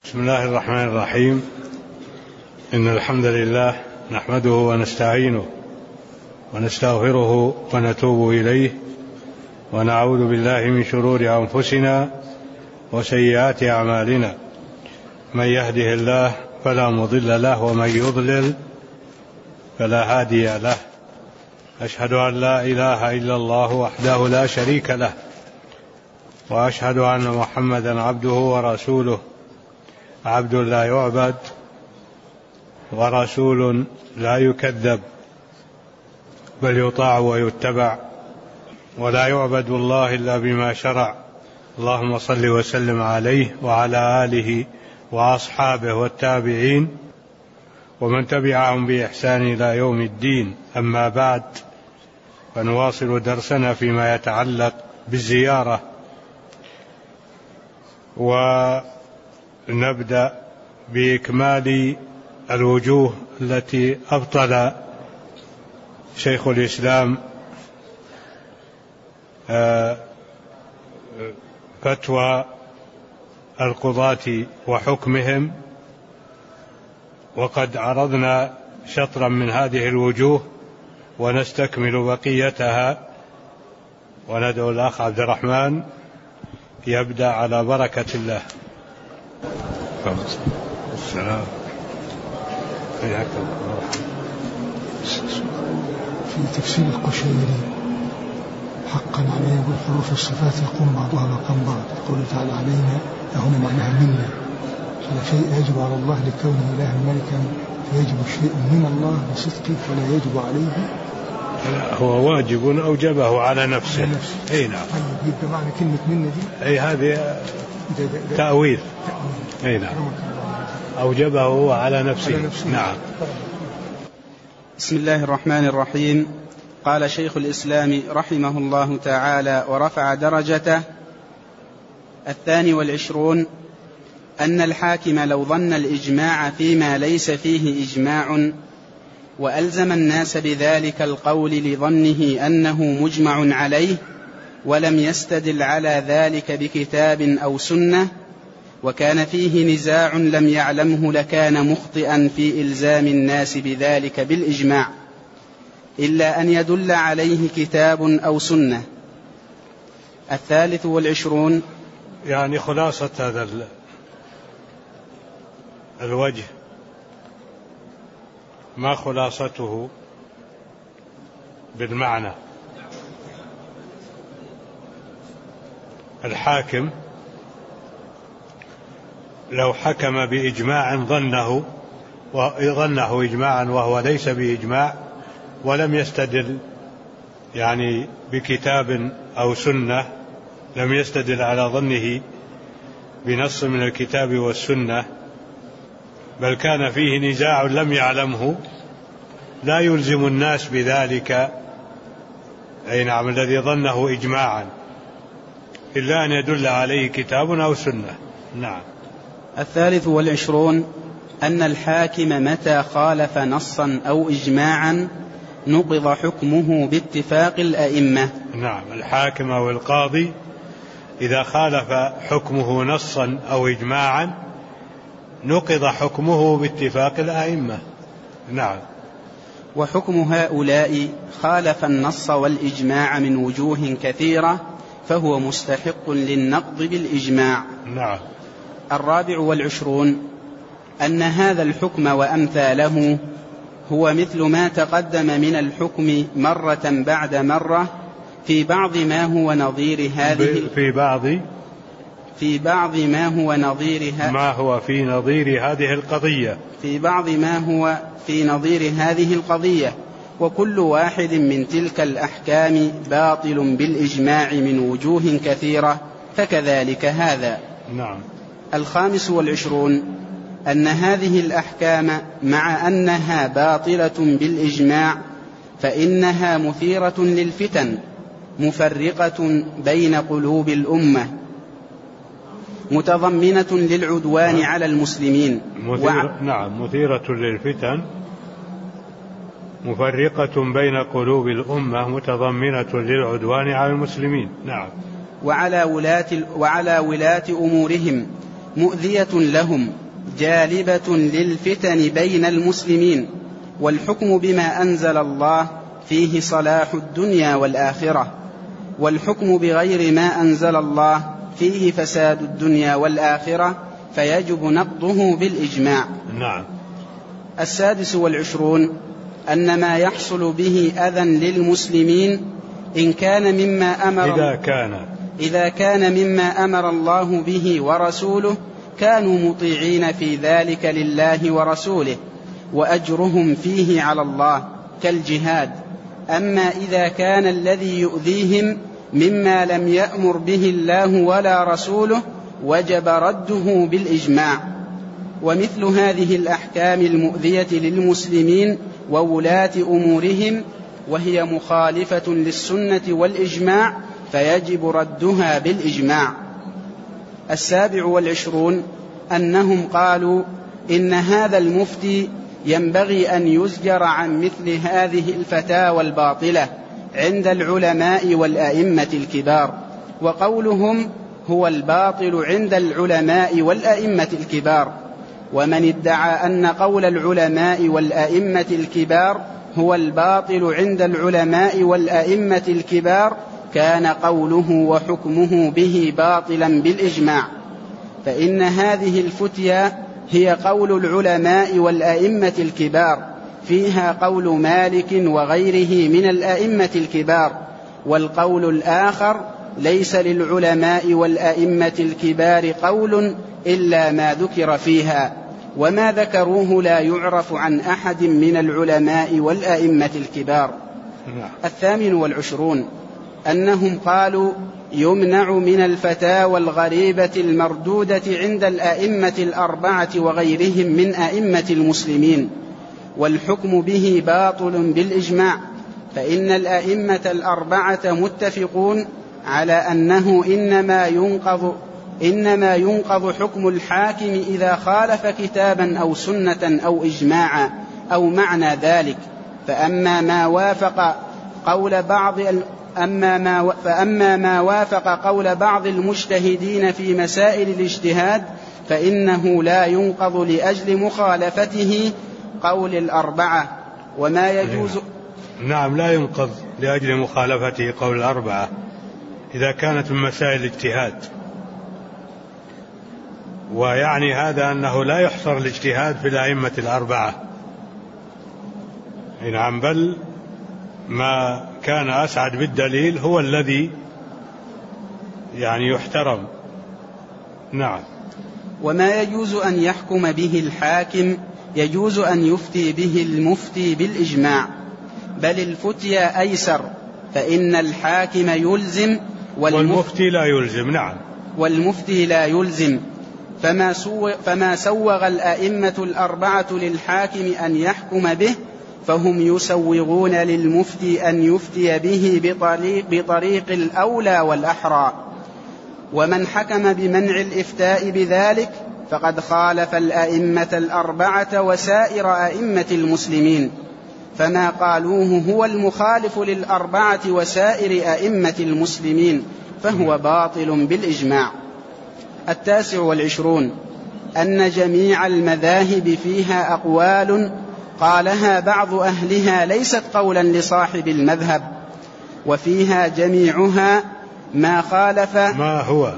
بسم الله الرحمن الرحيم. إن الحمد لله نحمده ونستعينه ونستغفره ونتوب إليه ونعوذ بالله من شرور أنفسنا وسيئات أعمالنا. من يهده الله فلا مضل له ومن يضلل فلا هادي له. أشهد أن لا إله إلا الله وحده لا شريك له، وأشهد أن محمدا عبده ورسوله، عبد لا يعبد ورسول لا يكذب، بل يطاع ويتبع، ولا يعبد الله إلا بما شرع. اللهم صل وسلم عليه وعلى آله وأصحابه والتابعين ومن تبعهم بإحسان إلى يوم الدين. أما بعد، فنواصل درسنا فيما يتعلق بالزيارة، ونبدأ بإكمال الوجوه التي أبطل شيخ الإسلام فتوى القضاة وحكمهم، وقد عرضنا شطرا من هذه الوجوه ونستكمل بقيتها، وندعو الأخ عبد الرحمن يبدأ على بركة الله. السلام. في تفسير القشيري: حقا علينا بالحروف الصفات يقوم بعضها مقام بعض. قوله تعالى علينا هنا معناها منا، فشيء يجب على الله لكونه إله ملكا، فيجب الشيء من الله بصدقه ولا يجب عليه. هو واجب أوجبه على نفسه. أي نعم. يبقى معنى كلمة منا دي أي هذه تأويل. أي نعم، أوجبه على نفسه. نعم. بسم الله الرحمن الرحيم. قال شيخ الإسلام رحمه الله تعالى ورفع درجته: 22 أن الحاكم لو ظن الإجماع فيما ليس فيه إجماع وألزم الناس بذلك القول لظنه أنه مجمع عليه ولم يستدل على ذلك بكتاب أو سنة وكان فيه نزاع لم يعلمه لكان مخطئا في إلزام الناس بذلك بالإجماع إلا أن يدل عليه كتاب أو سنة. 23 يعني خلاصة هذا الوجه، ما خلاصته بالمعنى؟ الحاكم لو حكم بإجماع ظنه إجماعا وهو ليس بإجماع، ولم يستدل يعني بكتاب أو سنة، لم يستدل على ظنه بنص من الكتاب والسنة، بل كان فيه نزاع لم يعلمه، لا يلزم الناس بذلك، أي نعم، الذي ظنه إجماعا، إلا أن يدل عليه كتاب أو سنة. نعم. 23 أن الحاكم متى خالف نصا أو إجماعا نقض حكمه باتفاق الأئمة. نعم، الحاكم أو القاضي إذا خالف حكمه نصا أو إجماعا نقض حكمه باتفاق الأئمة. نعم. وحكم هؤلاء خالف النص والإجماع من وجوه كثيرة فهو مستحق للنقض بالإجماع. نعم. 24 أن هذا الحكم وأمثاله هو مثل ما تقدم من الحكم مرة بعد مرة في بعض ما هو نظير هذه في بعض ما هو نظير هذه القضية في بعض ما هو في نظير هذه القضية، وكل واحد من تلك الأحكام باطل بالإجماع من وجوه كثيرة، فكذلك هذا. نعم. 25 أن هذه الأحكام مع أنها باطلة بالإجماع فإنها مثيرة للفتن مفرقة بين قلوب الأمة متضمنة للعدوان على المسلمين. نعم، مثيرة للفتن مفرقة بين قلوب الأمة متضمنة للعدوان على المسلمين. نعم. وعلى ولاة أمورهم مؤذية لهم جالبة للفتن بين المسلمين، والحكم بما أنزل الله فيه صلاح الدنيا والآخرة، والحكم بغير ما أنزل الله فيه فساد الدنيا والآخرة، فيجب نقضه بالإجماع. نعم. 26 أن ما يحصل به أذى للمسلمين إن كان مما إذا كان مما أمر الله به ورسوله كانوا مطيعين في ذلك لله ورسوله، وأجرهم فيه على الله كالجهاد. أما إذا كان الذي يؤذيهم مما لم يأمر به الله ولا رسوله وجب رده بالإجماع. ومثل هذه الأحكام المؤذية للمسلمين وولاة أمورهم وهي مخالفة للسنة والإجماع فيجب ردها بالإجماع. 27 أنهم قالوا إن هذا المفتي ينبغي أن يزجر عن مثل هذه الفتاوى الباطلة عند العلماء والأئمة الكبار. وقولهم هو الباطل عند العلماء والأئمة الكبار. ومن ادعى أن قول العلماء والأئمة الكبار هو الباطل عند العلماء والأئمة الكبار كان قوله وحكمه به باطلا بالإجماع، فإن هذه الفتيا هي قول العلماء والأئمة الكبار، فيها قول مالك وغيره من الأئمة الكبار، والقول الآخر ليس للعلماء والأئمة الكبار قول إلا ما ذكر فيها، وما ذكروه لا يعرف عن أحد من العلماء والأئمة الكبار. 28 أنهم قالوا يمنع من الفتاوى الغريبة المردودة عند الأئمة الأربعة وغيرهم من أئمة المسلمين، والحكم به باطل بالإجماع، فإن الأئمة الأربعة متفقون على أنه إنما ينقض حكم الحاكم إذا خالف كتابا أو سنة أو إجماعا أو معنى ذلك. فأما ما وافق قول بعض المجتهدين في مسائل الاجتهاد فإنه لا ينقض لأجل مخالفته قول الأربعة. وما يجوز نعم لا ينقض لأجل مخالفته قول الأربعة إذا كانت من مسائل الاجتهاد، ويعني هذا أنه لا يحصر الاجتهاد في الأئمة الأربعة، نعم، بل ما كان أسعد بالدليل هو الذي يعني يحترم. نعم. وما يجوز أن يحكم به الحاكم يجوز أن يفتي به المفتي بالإجماع، بل الفتيا أيسر، فإن الحاكم يلزم والمفتي لا يلزم. نعم. والمفتي لا يلزم. فما سوغ الأئمة الأربعة للحاكم أن يحكم به فهم يسوغون للمفتي أن يفتي به بطريق الأولى والأحرى. ومن حكم بمنع الإفتاء بذلك فقد خالف الأئمة الأربعة وسائر أئمة المسلمين، فما قالوه هو المخالف للأربعة وسائر أئمة المسلمين فهو باطل بالإجماع. 29 أن جميع المذاهب فيها أقوال قالها بعض أهلها ليست قولا لصاحب المذهب، وفيها جميعها ما خالف ما هو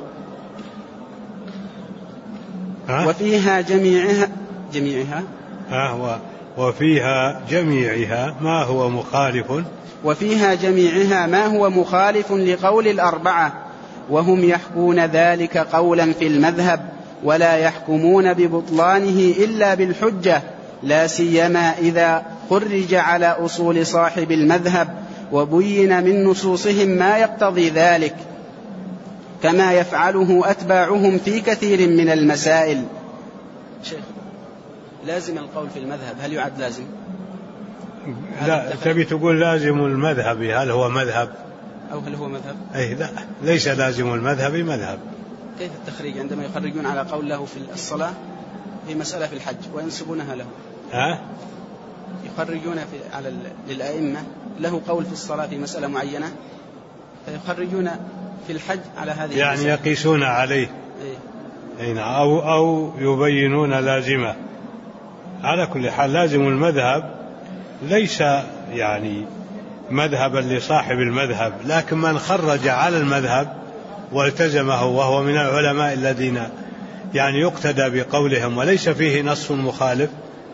وفيها جميعها وفيها جميعها ما هو مخالف وفيها جميعها ما هو مخالف لقول الأربعة، وهم يحكون ذلك قولا في المذهب ولا يحكمون ببطلانه إلا بالحجة، لا سيما إذا خرج على أصول صاحب المذهب وبين من نصوصهم ما يقتضي ذلك، كما يفعله أتباعهم في كثير من المسائل. شيخ، لازم القول في المذهب هل يعد لازم؟ لا، تبي تقول لازم المذهب، هل هو مذهب أو هل هو مذهب؟ أي لا، ليس لازم المذهب مذهب. كيف التخريج عندما يخرجون على قول له في الصلاة في مسألة في الحج وينسبونها له؟ يخرجون للأئمة له قول في الصلاة في مسألة معينة فيخرجون في الحج على هذه يعني المسألة. يقيسون عليه أو يبينون لازمة. على كل حال لازم المذهب ليس يعني مذهبا لصاحب المذهب، لكن من خرج على المذهب والتزمه وهو من العلماء الذين يعني يقتدى بقولهم وليس فيه نص مخالف،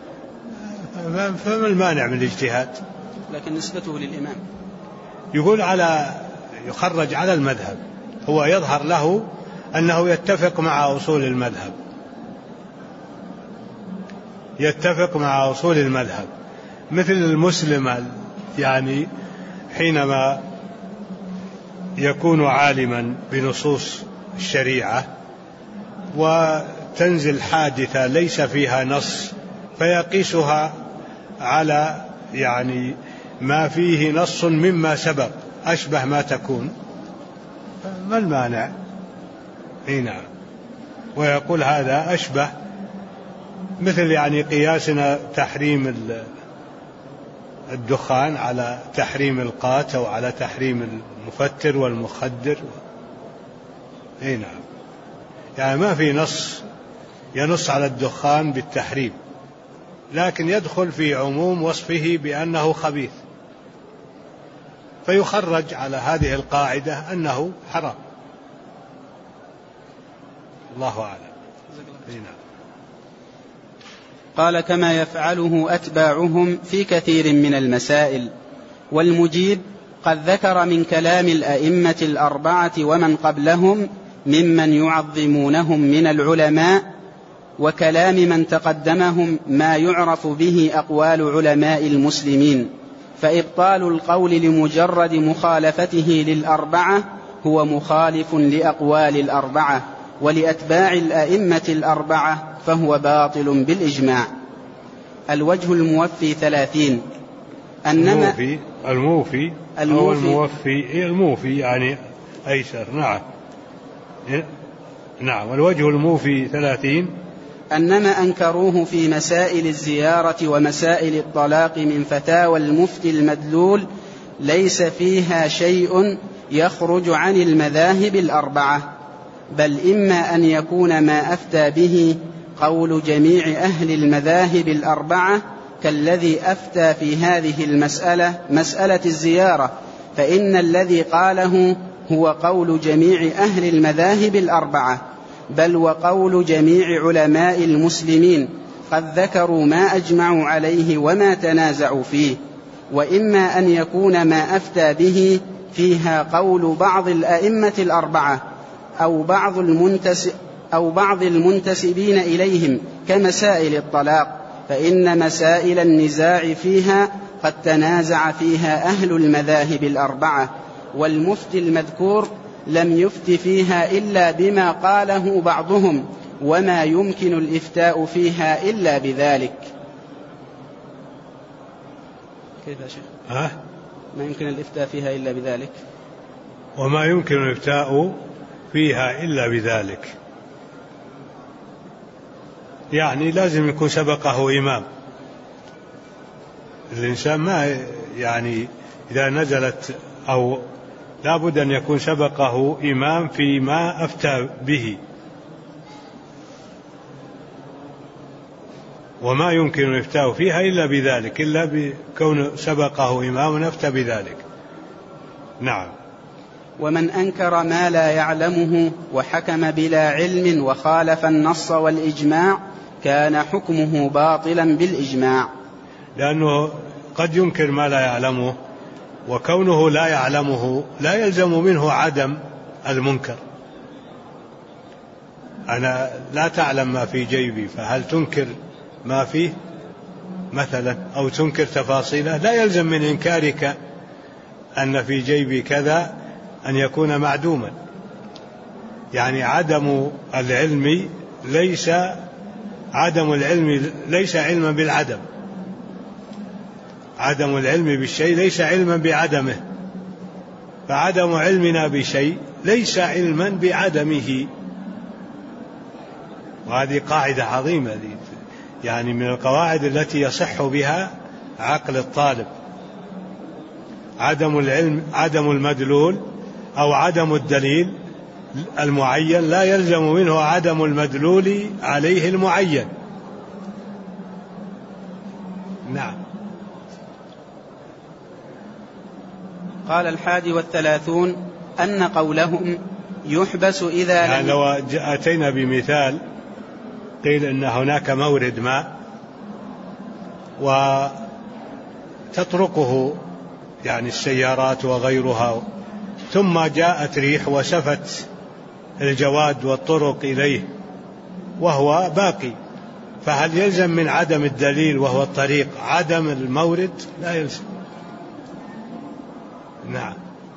فما المانع من الاجتهاد؟ لكن نسبته للإمام يقول يخرج على المذهب، هو يظهر له أنه يتفق مع أصول المذهب، يتفق مع أصول المذهب، مثل المسلم يعني حينما يكون عالما بنصوص الشريعة وتنزل حادثة ليس فيها نص فيقيسها على يعني ما فيه نص مما سبق أشبه ما تكون، ما المانع؟ نعم. ويقول هذا أشبه، مثل يعني قياسنا تحريم الدخان على تحريم القات أو على تحريم المفتر والمخدر. نعم، يعني ما في نص ينص على الدخان بالتحريم، لكن يدخل في عموم وصفه بأنه خبيث، فيخرج على هذه القاعدة أنه حرام. الله أعلم. قال: كما يفعله أتباعهم في كثير من المسائل. والمجيب: قد ذكر من كلام الأئمة الأربعة ومن قبلهم ممن يعظمونهم من العلماء وكلام من تقدمهم ما يعرف به أقوال علماء المسلمين، فإبطال القول لمجرد مخالفته للأربعة هو مخالف لأقوال الأربعة، ولأتباع الأئمة الأربعة فهو باطل بالإجماع. الوجه الموفي 30. الموفي يعني أيسر. نعم. والوجه الموفي 30 أنما أنكروه في مسائل الزيارة ومسائل الطلاق من فتاوى المفتي المدلول ليس فيها شيء يخرج عن المذاهب الأربعة، بل إما أن يكون ما أفتى به قول جميع أهل المذاهب الأربعة كالذي أفتى في هذه المسألة، مسألة الزيارة، فإن الذي قاله هو قول جميع أهل المذاهب الأربعة، بل وقول جميع علماء المسلمين قد ذكروا ما أجمعوا عليه وما تنازعوا فيه. وإما أن يكون ما أفتى به فيها قول بعض الأئمة الأربعة أو بعض المنتسبين إليهم كمسائل الطلاق، فإن مسائل النزاع فيها قد تنازع فيها أهل المذاهب الأربعة، والمفتي المذكور لم يفت فيها إلا بما قاله بعضهم، وما يمكن الإفتاء فيها إلا بذلك. كيف يا شيخ؟ ما يمكن الإفتاء فيها إلا بذلك؟ وما يمكن الإفتاء فيها إلا بذلك، يعني لازم يكون سبقه إمام. الإنسان ما يعني إذا نزلت أو لابد أن يكون سبقه إمام فيما أفتى به، وما يمكن الإفتاء فيها إلا بذلك، إلا بكون سبقه إمام أفتى بذلك. نعم. ومن أنكر ما لا يعلمه وحكم بلا علم وخالف النص والإجماع كان حكمه باطلا بالإجماع، لأنه قد ينكر ما لا يعلمه، وكونه لا يعلمه لا يلزم منه عدم المنكر. أنا لا تعلم ما في جيبي، فهل تنكر ما فيه مثلا أو تنكر تفاصيله؟ لا يلزم من إنكارك أن في جيبي كذا أن يكون معدوما. يعني عدم العلم ليس علما بالعدم، عدم العلم بالشيء ليس علما بعدمه، فعدم علمنا بشيء ليس علما بعدمه. وهذه قاعدة عظيمة، يعني من القواعد التي يصح بها عقل الطالب. عدم العلم، عدم المدلول أو عدم الدليل المعين لا يلزم منه عدم المدلول عليه المعين. نعم. قال 31 أن قولهم يحبس إذا يعني لو أتينا بمثال قيل إن هناك مورد ماء وتطرقه يعني السيارات وغيرها، ثم جاءت ريح وسفت الجواد والطرق إليه وهو باقي، فهل يلزم من عدم الدليل وهو الطريق عدم المورد؟ لا يلزم. نعم.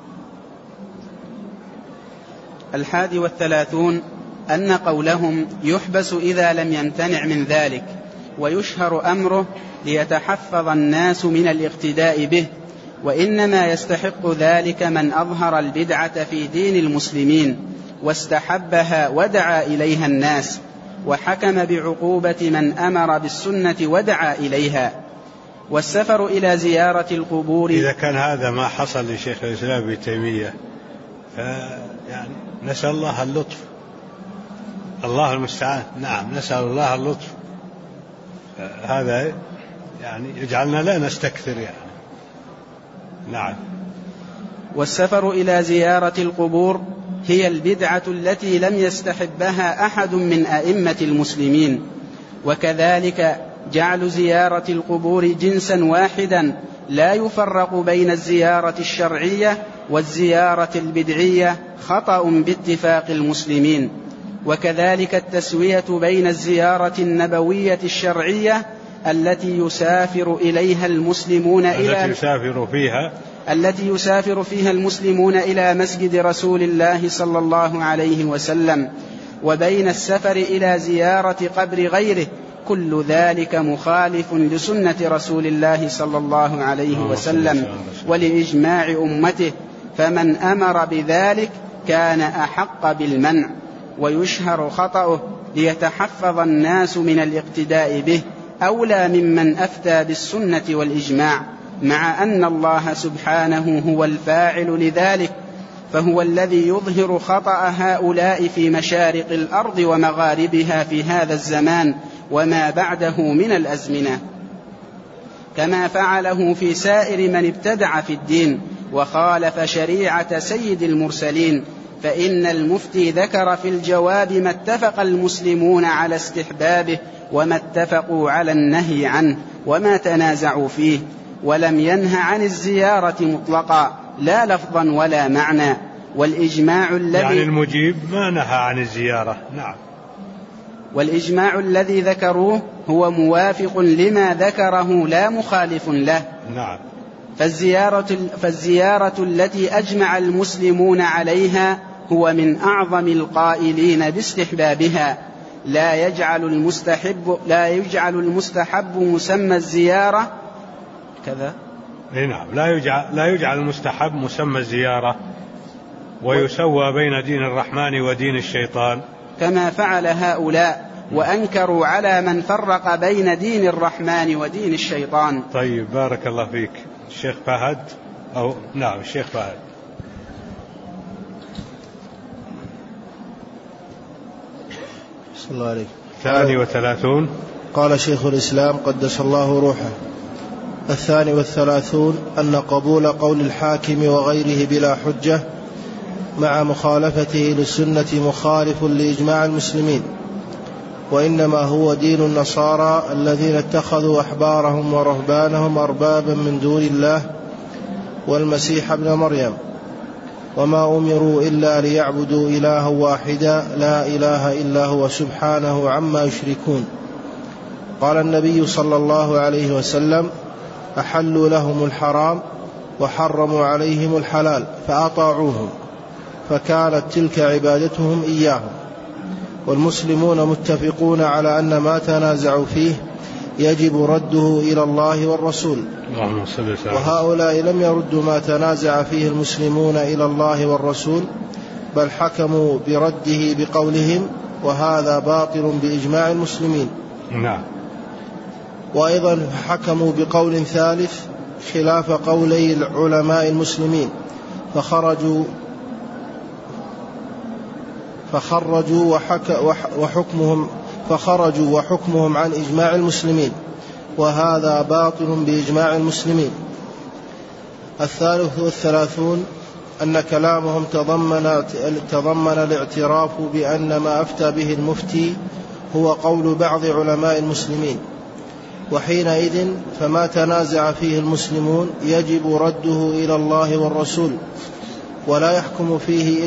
31 أن قولهم يحبس إذا لم يمتنع من ذلك ويشهر أمره ليتحفظ الناس من الاقتداء به، وإنما يستحق ذلك من أظهر البدعة في دين المسلمين واستحبها ودعا إليها الناس، وحكم بعقوبة من أمر بالسنة ودعا إليها. والسفر إلى زيارة القبور، إذا كان هذا ما حصل لشيخ الإسلام ابن تيمية يعني نسأل الله اللطف، الله المستعان. نعم، نسأل الله اللطف. هذا يعني يجعلنا لا نستكثر يعني. نعم. والسفر إلى زيارة القبور هي البدعة التي لم يستحبها أحد من أئمة المسلمين، وكذلك جعل زيارة القبور جنسا واحدا لا يفرق بين الزيارة الشرعية والزيارة البدعية خطأ باتفاق المسلمين، وكذلك التسوية بين الزيارة النبوية الشرعية التي يسافر إليها المسلمون التي يسافر فيها المسلمون إلى مسجد رسول الله صلى الله عليه وسلم، وبين السفر إلى زيارة قبر غيره، كل ذلك مخالف لسنة رسول الله صلى الله عليه وسلم ولإجماع أمته، فمن أمر بذلك كان أحق بالمنع، ويشهر خطأه ليتحفظ الناس من الاقتداء به أولى ممن أفتى بالسنة والإجماع، مع أن الله سبحانه هو الفاعل لذلك، فهو الذي يظهر خطأ هؤلاء في مشارق الأرض ومغاربها في هذا الزمان وما بعده من الأزمنة، كما فعله في سائر من ابتدع في الدين وخالف شريعة سيد المرسلين. فإن المفتي ذكر في الجواب ما اتفق المسلمون على استحبابه وما اتفقوا على النهي عنه وما تنازعوا فيه، ولم ينه عن الزيارة مطلقا لا لفظا ولا معنى. والإجماع الذي يعني المجيب ما نهى عن الزيارة. نعم. والإجماع الذي ذكروه هو موافق لما ذكره لا مخالف له. نعم. فالزيارة التي أجمع المسلمون عليها هو من أعظم القائلين باستحبابها، لا يجعل المستحب مسمى الزيارة كذا. نعم، لا يجعل المستحب مسمى الزيارة، ويسوى بين دين الرحمن ودين الشيطان كما فعل هؤلاء وأنكروا على من فرق بين دين الرحمن ودين الشيطان. طيب، بارك الله فيك. الشيخ فهد نعم الشيخ فهد. صلى الله عليه. 32. قال شيخ الإسلام قدس الله روحه: 32 أن قبول قول الحاكم وغيره بلا حجة مع مخالفته للسنة مخالف لإجماع المسلمين، وإنما هو دين النصارى الذين اتخذوا أحبارهم ورهبانهم أربابا من دون الله والمسيح ابن مريم، وما أمروا إلا ليعبدوا إلها واحدا لا إله إلا هو سبحانه عما يشركون. قال النبي صلى الله عليه وسلم: أحلوا لهم الحرام وحرموا عليهم الحلال فأطاعوهم، فكانت تلك عبادتهم إياهم. والمسلمون متفقون على أن ما تنازعوا فيه يجب رده إلى الله والرسول، وهؤلاء لم يردوا ما تنازع فيه المسلمون إلى الله والرسول، بل حكموا برده بقولهم، وهذا باطل بإجماع المسلمين. نعم. وأيضا حكموا بقول ثالث خلاف قولي العلماء المسلمين، فخرجوا فخرجوا وحكمهم عن إجماع المسلمين، وهذا باطل بإجماع المسلمين. 33 أن كلامهم تضمن الاعتراف بأن ما أفتى به المفتي هو قول بعض علماء المسلمين، وحينئذ فما تنازع فيه المسلمون يجب رده إلى الله والرسول، ولا يحكم فيه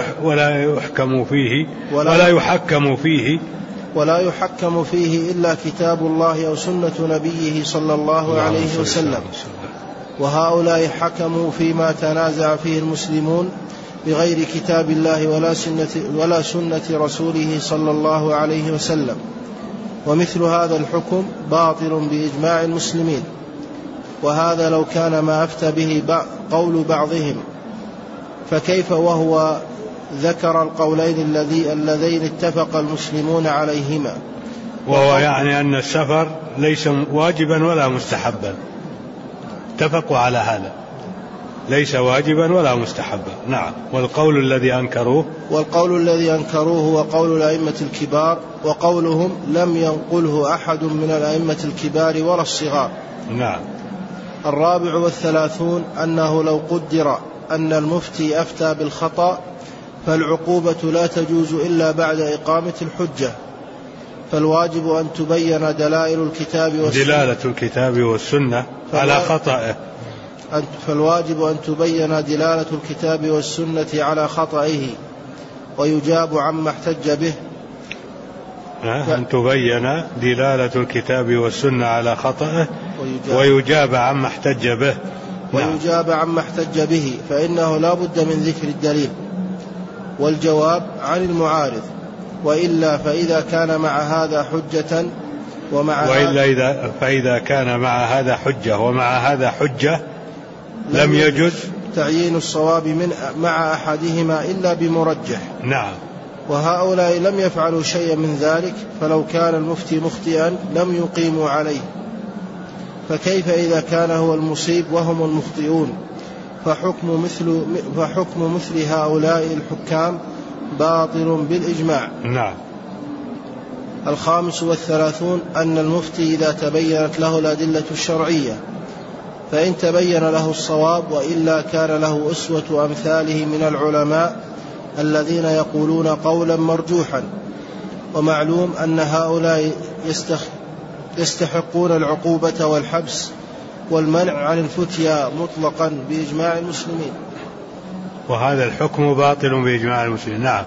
ولا يحكم فيه إلا كتاب الله أو سنة نبيه صلى الله عليه وسلم. وهؤلاء حكموا فيما تنازع فيه المسلمون بغير كتاب الله ولا سنة رسوله صلى الله عليه وسلم، ومثل هذا الحكم باطل بإجماع المسلمين. وهذا لو كان ما أفتى به قول بعضهم، فكيف وهو ذكر القولين اللذين اتفق المسلمون عليهما، وهو يعني أن السفر ليس واجبا ولا مستحبا، اتفقوا على هذا، ليس واجبا ولا مستحبا. نعم. والقول الذي أنكروه هو قول الأئمة الكبار، وقولهم لم ينقله أحد من الأئمة الكبار ولا الصغار. نعم. 34 أنه لو قدر أن المفتي أفتى بالخطأ فالعقوبة لا تجوز إلا بعد إقامة الحجة، فالواجب أن تبين دلالة الكتاب والسنة على خطئه. فالواجب أن تبين دلالة الكتاب والسنة على خطئه ويجاب عما احتج به. أن تبين دلالة الكتاب والسنة على خطئه ويجاب عما احتج به. فإنه لا بد من ذكر الدليل والجواب عن المعارض، وإلا فإذا كان مع هذا حجة فإذا كان مع هذا حجة ومع هذا حجة لم يجوز تعيين الصواب مع أحدهما إلا بمرجح. نعم. وهؤلاء لم يفعلوا شيئا من ذلك، فلو كان المفتي مخطئا لم يقيموا عليه، فكيف إذا كان هو المصيب وهم المخطئون؟ فحكم مثل هؤلاء الحكام باطل بالإجماع. نعم. 35 أن المفتي إذا تبينت له الأدلة الشرعية فإن تبين له الصواب، وإلا كان له أسوة أمثاله من العلماء الذين يقولون قولا مرجوحا. ومعلوم أن هؤلاء يستحقون العقوبة والحبس والمنع عن الفتيا مطلقا بإجماع المسلمين، وهذا الحكم باطل بإجماع المسلمين. نعم.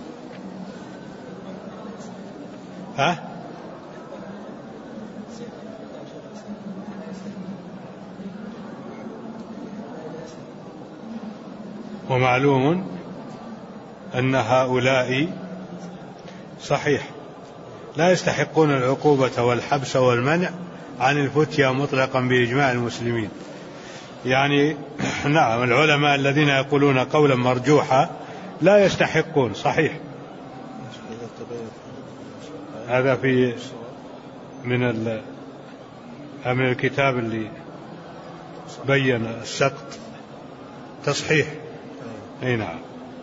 ومعلوم أن هؤلاء صحيح لا يستحقون العقوبة والحبس والمنع عن الفتيا مطلقا بإجماع المسلمين. يعني نعم، العلماء الذين يقولون قولا مرجوحا لا يستحقون، صحيح. هذا في من الكتاب اللي بين السقط تصحيح. اي نعم.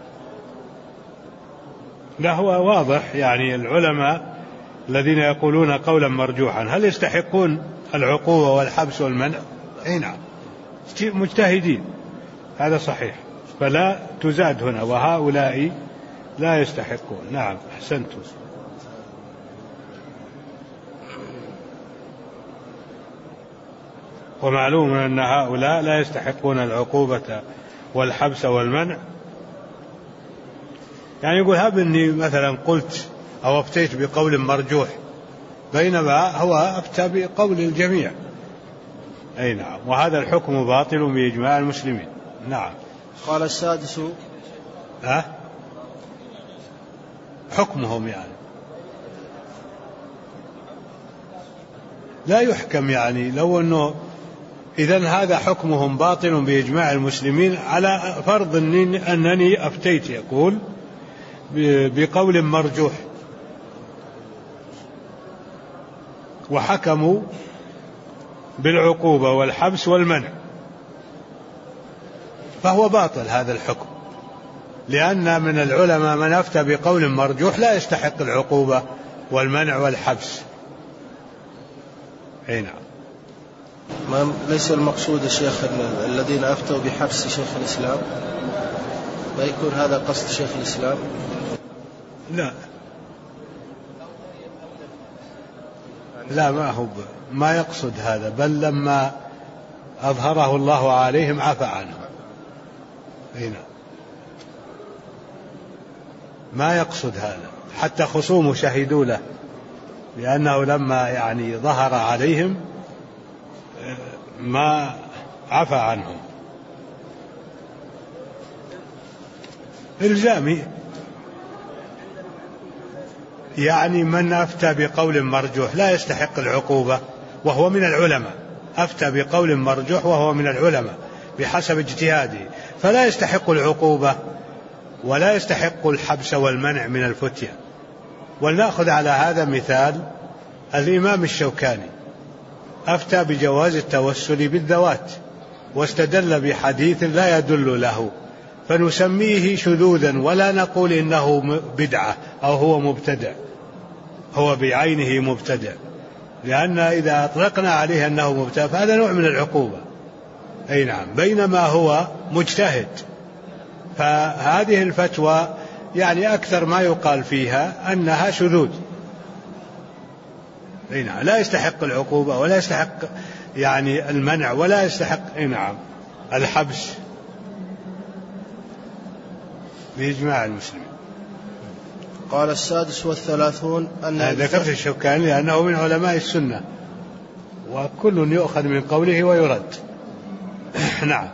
لا، هو واضح، يعني العلماء الذين يقولون قولا مرجوحا هل يستحقون العقوبة والحبس والمنع؟ اي نعم، مجتهدين، هذا صحيح، فلا تزاد هنا، وهؤلاء لا يستحقون. نعم، أحسنتم. ومعلوم أن هؤلاء لا يستحقون العقوبة والحبس والمنع. يعني يقول هب أني مثلا قلت أو أفتيت بقول مرجوح، بينما هو أفتى بقول الجميع. أي نعم، وهذا الحكم باطل بإجماع المسلمين. نعم. قال السادس حكمهم يعني لا يحكم، يعني لو أنه إذن هذا حكمهم باطل بإجماع المسلمين على فرض أنني أفتيت يقول بقول مرجوح وحكموا بالعقوبة والحبس والمنع، فهو باطل هذا الحكم لأن من العلماء من أفتى بقول مرجوح لا يستحق العقوبة والمنع والحبس. أي نعم. ليس المقصود يا شيخ الذين أفتوا بحبس شيخ الإسلام، ما يكون هذا قصد شيخ الإسلام؟ لا ما يقصد هذا، بل لما أظهره الله عليهم عفى عنهم. هنا ما يقصد هذا، حتى خصومه شهدوا له، لأنه لما يعني ظهر عليهم ما عفى عنهم. إلزامي يعني من أفتى بقول مرجوح لا يستحق العقوبة وهو من العلماء، أفتى بقول مرجوح وهو من العلماء بحسب اجتهاده، فلا يستحق العقوبة ولا يستحق الحبس والمنع من الفتية. ولنأخذ على هذا مثال الإمام الشوكاني، أفتى بجواز التوسل بالذوات واستدل بحديث لا يدل له، فنسميه شذوذا ولا نقول إنه بدعة أو هو مبتدع، هو بعينه مبتدع، لأن إذا أطلقنا عليه أنه مبتدع فهذا نوع من العقوبة. أي نعم. بينما هو مجتهد، فهذه الفتوى يعني أكثر ما يقال فيها أنها شذوذ. أي نعم. لا يستحق العقوبة ولا يستحق يعني المنع ولا يستحق أي نعم الحبس بإجماع المسلمين. قال 36 أن ذكرت الشوكاني لأنه من علماء السنة وكل يؤخذ من قوله ويرد. نعم.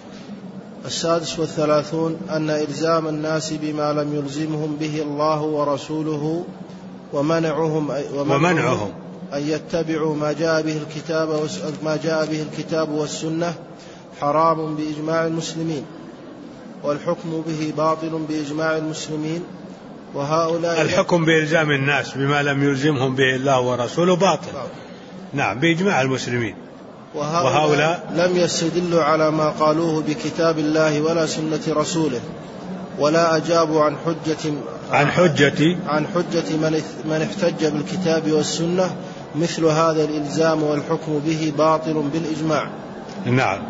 36 أن إلزام الناس بما لم يلزمهم به الله ورسوله ومنعهم أن يتبعوا ما جاء به الكتاب والسنة حرام بإجماع المسلمين، والحكم به باطل بإجماع المسلمين. وهؤلاء الحكم بإلزام الناس بما لم يلزمهم به الله ورسوله باطل. نعم بإجماع المسلمين. وهؤلاء لم يستدلوا على ما قالوه بكتاب الله ولا سنة رسوله، ولا أجابوا عن حجة من احتج بالكتاب والسنة، مثل هذا الإلزام والحكم به باطل بالإجماع. نعم.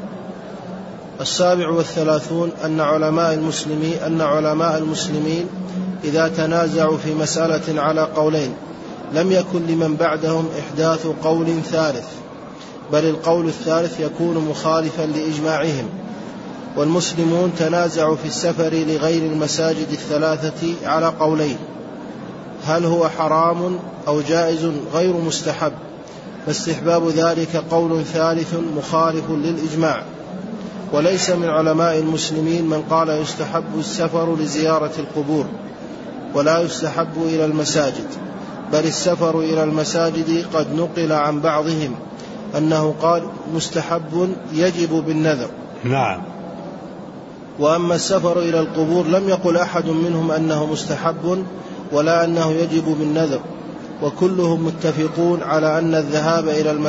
37 أن علماء المسلمين إذا تنازعوا في مسألة على قولين لم يكن لمن بعدهم إحداث قول ثالث، بل القول الثالث يكون مخالفا لإجماعهم. والمسلمون تنازعوا في السفر لغير المساجد الثلاثة على قولين، هل هو حرام أو جائز غير مستحب، فاستحباب ذلك قول ثالث مخالف للإجماع. وليس من علماء المسلمين من قال يستحب السفر لزيارة القبور ولا يستحب إلى المساجد، بل السفر إلى المساجد قد نقل عن بعضهم أنه قال مستحب يجب بالنذر. نعم. وأما السفر إلى القبور لم يقل أحد منهم أنه مستحب ولا أنه يجب بالنذر، وكلهم متفقون على أن الذهاب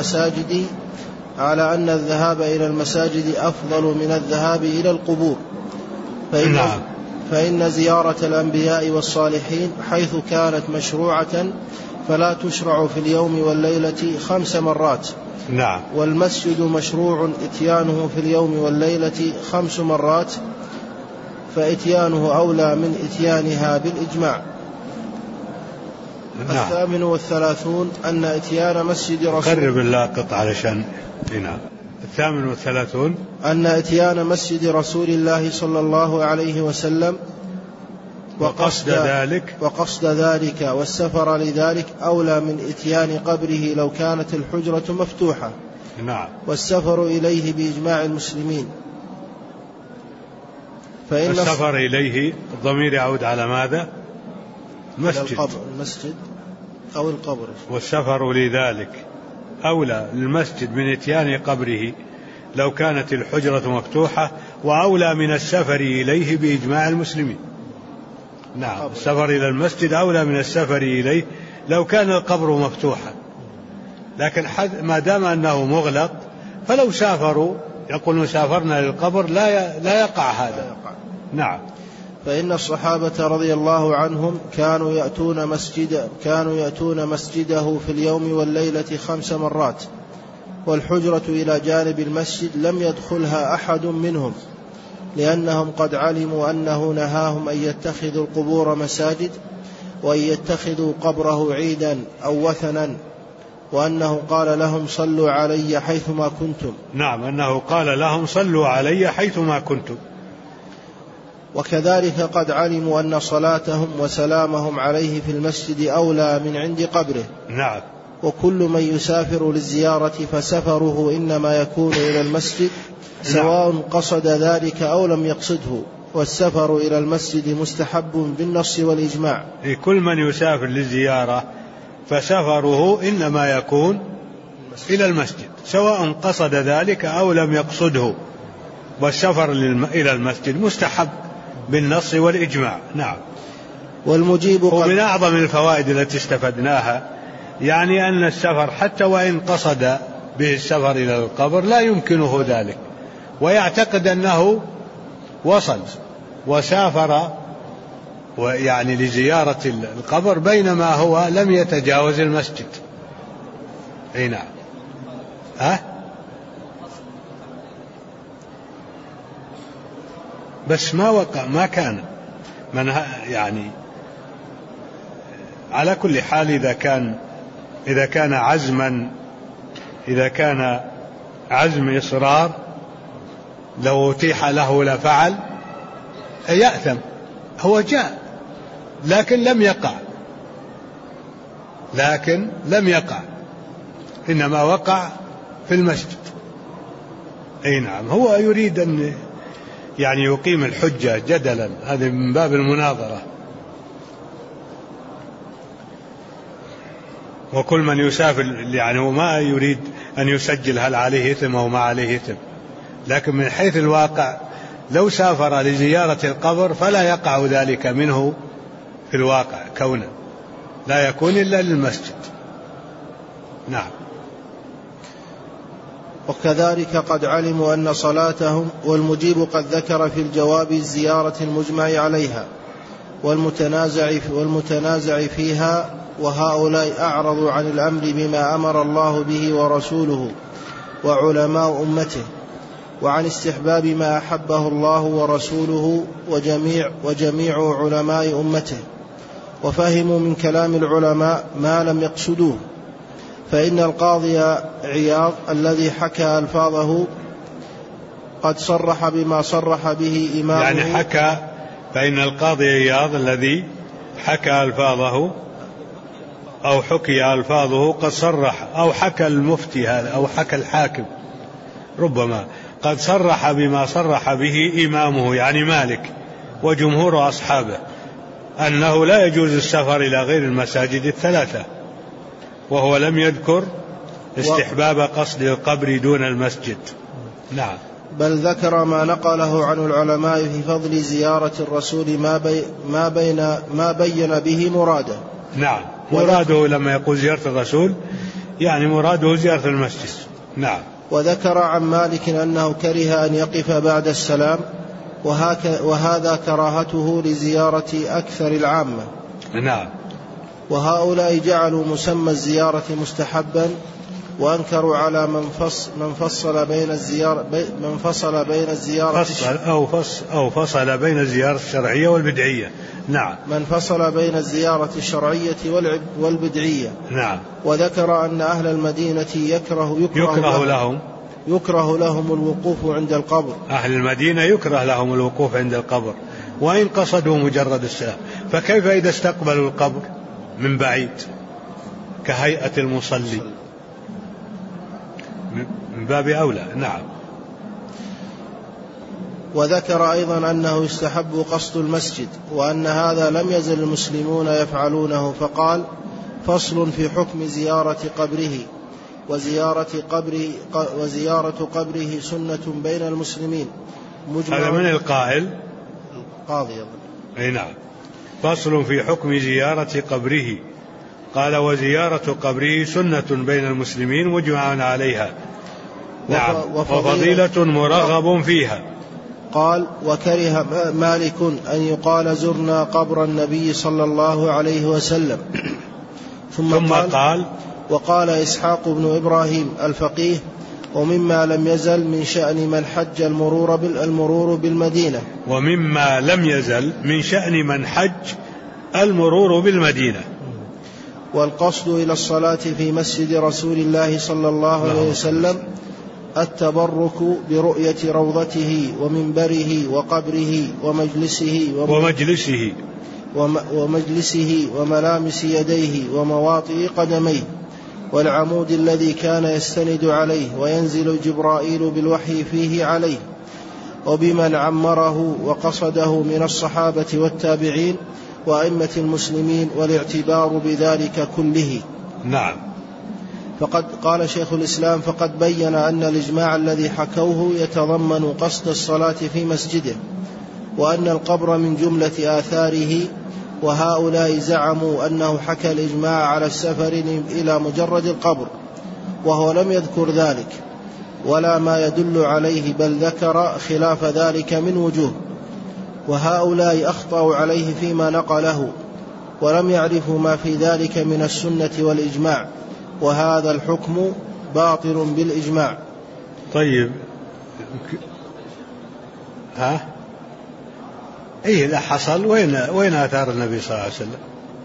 إلى المساجد أفضل من الذهاب إلى القبور، فإن زيارة الأنبياء والصالحين حيث كانت مشروعة فلا تشرع في اليوم والليلة 5 مرات. نعم. والمسجد مشروع إتيانه في اليوم والليلة 5 مرات، فإتيانه أولى من إتيانها بالإجماع. نعم. 38 أن إتيان مسجد رسول قرب اللاقط علشان. نعم. 38 أن إتيان مسجد رسول الله صلى الله عليه وسلم وقصد ذلك والسفر لذلك أولى من إتيان قبره لو كانت الحجرة مفتوحة. نعم. والسفر إليه بإجماع المسلمين. السفر إليه الضمير يعود على ماذا؟ المسجد أو القبر. والسفر لذلك أولى للمسجد من إتيان قبره لو كانت الحجرة مفتوحة، وأولى من السفر إليه بإجماع المسلمين. نعم. السفر إلى المسجد أولى من السفر إليه لو كان القبر مفتوحا، لكن ما دام أنه مغلق فلو سافروا يقولون سافرنا للقبر لا يقع هذا. نعم. فإن الصحابة رضي الله عنهم كانوا يأتون مسجده في اليوم والليلة 5 مرات، والحجرة إلى جانب المسجد لم يدخلها أحد منهم، لأنهم قد علموا أنه نهاهم أن يتخذوا القبور مساجد وأن يتخذوا قبره عيدا أو وثنا، وأنه قال لهم صلوا علي حيثما كنتم. نعم، أنه قال لهم صلوا علي حيثما كنتم. وكذلك قد علموا أن صلاتهم وسلامهم عليه في المسجد أولى من عند قبره. نعم. وكل من يسافر للزيارة فسفره إنما يكون إلى المسجد سواء قصد ذلك أو لم يقصده، والسفر إلى المسجد مستحب بالنص والإجماع. كل من يسافر للزيارة فسفره إنما يكون إلى المسجد سواء قصد ذلك أو لم يقصده، والسفر إلى المسجد مستحب بالنص والإجماع. نعم. ومن أعظم الفوائد التي استفدناها يعني أن السفر حتى وإن قصد به السفر إلى القبر لا يمكنه ذلك، ويعتقد أنه وصل وسافر ويعني لزيارة القبر بينما هو لم يتجاوز المسجد. أي نعم. بس ما وقع، ما كان من يعني على كل حال إذا كان عزم إصرار لو أتيح له لفعل، يأثم. هو جاء لكن لم يقع إنما وقع في المسجد. أي نعم. هو يريد أن يعني يقيم الحجة جدلا، هذا من باب المناظرة. وكل من يسافر يعني ما يريد أن يسجل هل عليه إثم أو ما عليه إثم، لكن من حيث الواقع لو سافر لزيارة القبر فلا يقع ذلك منه في الواقع، كونه لا يكون إلا للمسجد. نعم. وكذلك قد علموا أن صلاتهم، والمجيب قد ذكر في الجواب الزيارة المجمع عليها والمتنازع فيها، وهؤلاء أعرضوا عن الأمر بما أمر الله به ورسوله وعلماء أمته، وعن استحباب ما أحبه الله ورسوله وجميع علماء أمته، وفهموا من كلام العلماء ما لم يقصدوه. فإن القاضي عياض الذي حكى ألفاظه قد صرح بما صرح به إمامه، يعني فإن القاضي عياض الذي حكى ألفاظه أو حكي ألفاظه قد صرح، أو حكى المفتي هذا أو حكى الحاكم ربما قد صرح بما صرح به إمامه يعني مالك وجمهور أصحابه، أنه لا يجوز السفر إلى غير المساجد 3، وهو لم يذكر استحباب قصد القبر دون المسجد. نعم. بل ذكر ما نقله عن العلماء في فضل زيارة الرسول ما بين به مراده. نعم. مراده لما يقول زيارة الرسول يعني مراده زيارة المسجد. نعم. وذكر عن مالك أنه كره أن يقف بعد السلام، وهذا كراهته لزيارة أكثر العامة. نعم. وهؤلاء جعلوا مسمى الزيارة مستحبا، وأنكروا على من فصل بين الزيارة الشرعية والبدعية. نعم. من فصل بين الزيارة الشرعية والبدعية. نعم. وذكر أن أهل المدينة يكره لهم الوقوف عند القبر. أهل المدينة يكره لهم الوقوف عند القبر وإن قصدوا مجرد السلام، فكيف إذا استقبلوا القبر من بعيد كهيئة المصلي؟ من باب أولى. نعم. وذكر أيضا أنه يستحب قصد المسجد، وأن هذا لم يزل المسلمون يفعلونه، فقال: فصل في حكم زيارة قبره، وزيارة قبره سنة بين المسلمين. هذا من القائل؟ القاضي يظن. أي نعم. فصل في حكم زيارة قبره، قال: وزيارة قبره سنة بين المسلمين مجمع عليها. نعم. وفضيلة مرغب فيها. قال: وكره مالك أن يقال زرنا قبر النبي صلى الله عليه وسلم. ثم قال: وقال إسحاق بن إبراهيم الفقيه: ومما لم يزل من شأن من حج المرور بالمدينة. ومما لم يزل من شأن من حج المرور بالمدينة. والقصد إلى الصلاة في مسجد رسول الله صلى الله عليه وسلم التبرك برؤية روضته ومنبره وقبره ومجلسه وملامس يديه ومواطئ قدميه والعمود الذي كان يستند عليه وينزل جبرائيل بالوحي فيه عليه، وبمن عمره وقصده من الصحابة والتابعين وأئمة المسلمين، والاعتبار بذلك كله. نعم. فقد قال شيخ الإسلام: فقد بين أن الإجماع الذي حكوه يتضمن قصد الصلاة في مسجده، وأن القبر من جملة آثاره، وهؤلاء زعموا أنه حكى الإجماع على السفر إلى مجرد القبر، وهو لم يذكر ذلك ولا ما يدل عليه، بل ذكر خلاف ذلك من وجوه، وهؤلاء أخطأوا عليه فيما نقله، ولم يعرفوا ما في ذلك من السنة والإجماع، وهذا الحكم باطل بالإجماع. طيب، ايه لا حصل؟ وين آثار النبي صلى الله عليه وسلم؟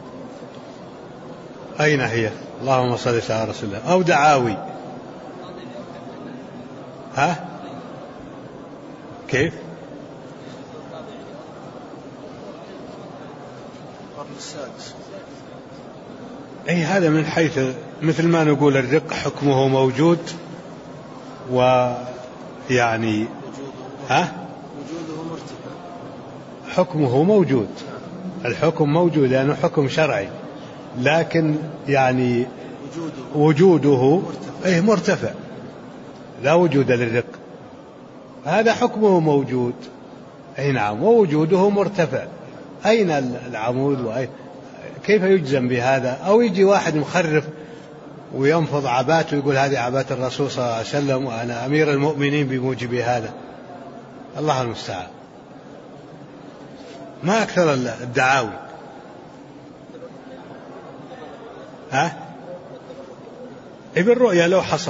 أين هي؟ اللهم صل على رسول الله. أو دعاوي؟ كيف؟ أي هذا من حيث مثل ما نقول الرق حكمه موجود، ويعني حكمه موجود، الحكم موجود لأنه حكم شرعي، لكن يعني وجوده مرتفع، لا وجود للرق، هذا حكمه موجود. نعم، ووجوده مرتفع. أين العمود؟ وأين؟ كيف يجزم بهذا؟ أو يجي واحد مخرف وينفض عباته ويقول هذه عباة الرسول صلى الله عليه وسلم وأنا أمير المؤمنين بموجب هذا. الله المستعان. ما أكثر الدعاوي. بالرؤيا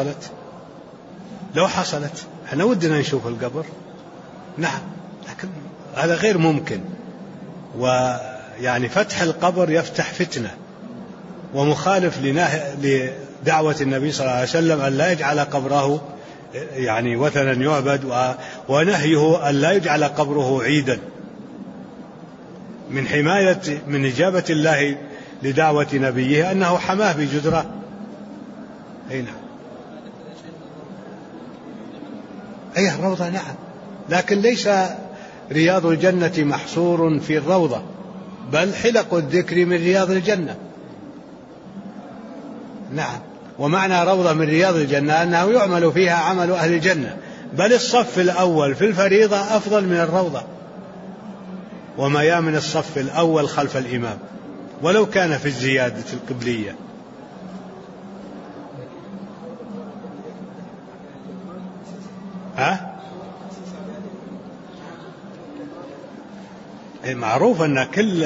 لو حصلت احنا ودنا نشوف القبر، نعم، لكن هذا غير ممكن. ويعني فتح القبر يفتح فتنة، ومخالف لدعوة النبي صلى الله عليه وسلم أن لا يجعل قبره يعني وثنا يعبد، ونهيه أن لا يجعل قبره عيدا، من إجابة الله لدعوة نبيه أنه حماه بجدره. أي الروضة، نعم، لكن ليس رياض الجنة محصور في الروضة، بل حلق الذكر من رياض الجنة. نعم، ومعنى روضة من رياض الجنة أنه يعمل فيها عمل أهل الجنة، بل الصف الأول في الفريضة أفضل من الروضة، وما من الصف الأول خلف الإمام ولو كان في الزيادة القبلية. معروف أن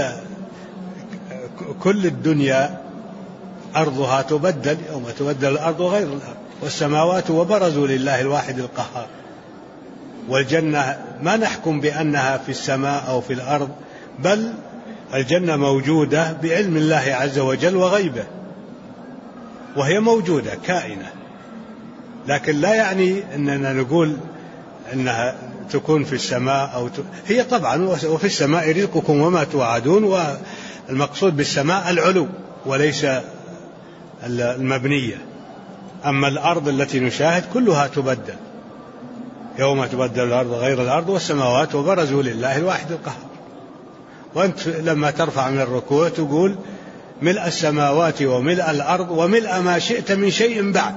كل الدنيا أرضها تبدل يوم تبدل الأرض غير الأرض والسماوات وبرزوا لله الواحد القهار. والجنة ما نحكم بأنها في السماء أو في الأرض، بل الجنة موجودة بعلم الله عز وجل وغيبه، وهي موجودة كائنة، لكن لا يعني أننا نقول أنها تكون في السماء هي طبعا وفي السماء رزقكم وما توعدون، والمقصود بالسماء العلو وليس المبنية. أما الأرض التي نشاهد كلها تبدل يوم تبدل الأرض غير الأرض والسماوات وبرزوا لله الواحد القهار. وأنت لما ترفع من الركوع تقول ملء السماوات وملء الأرض وملء ما شئت من شيء بعد،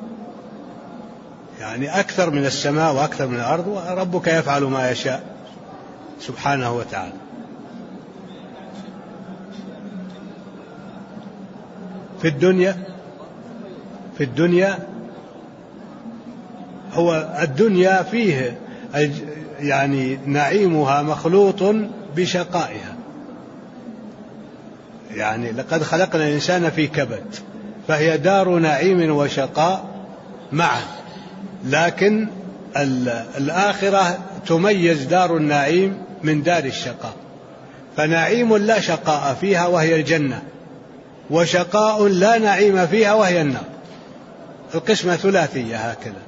يعني أكثر من السماء وأكثر من الأرض، وربك يفعل ما يشاء سبحانه وتعالى. في الدنيا هو الدنيا فيه يعني نعيمها مخلوط بشقائها، يعني لقد خلقنا الإنسان في كبد، فهي دار نعيم وشقاء معا، لكن الآخرة تميز دار النعيم من دار الشقاء، فنعيم لا شقاء فيها وهي الجنة، وشقاء لا نعيم فيها وهي النار، القسمة ثلاثية هكذا.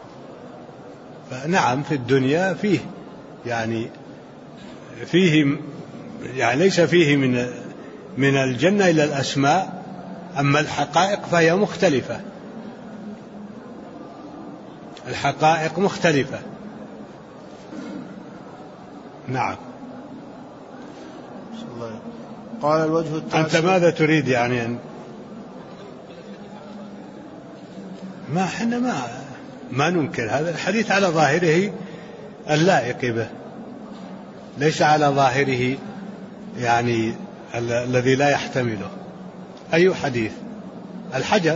فنعم في الدنيا فيه يعني ليس فيه من الجنة إلا الأسماء، أما الحقائق فهي مختلفة، الحقائق مختلفة. نعم. قال الوجه التاسع. أنت ماذا تريد يعني ما احنا ما ننكر هذا الحديث على ظاهره اللائق به، ليس على ظاهره يعني الذي لا يحتمله. أي حديث؟ الحجر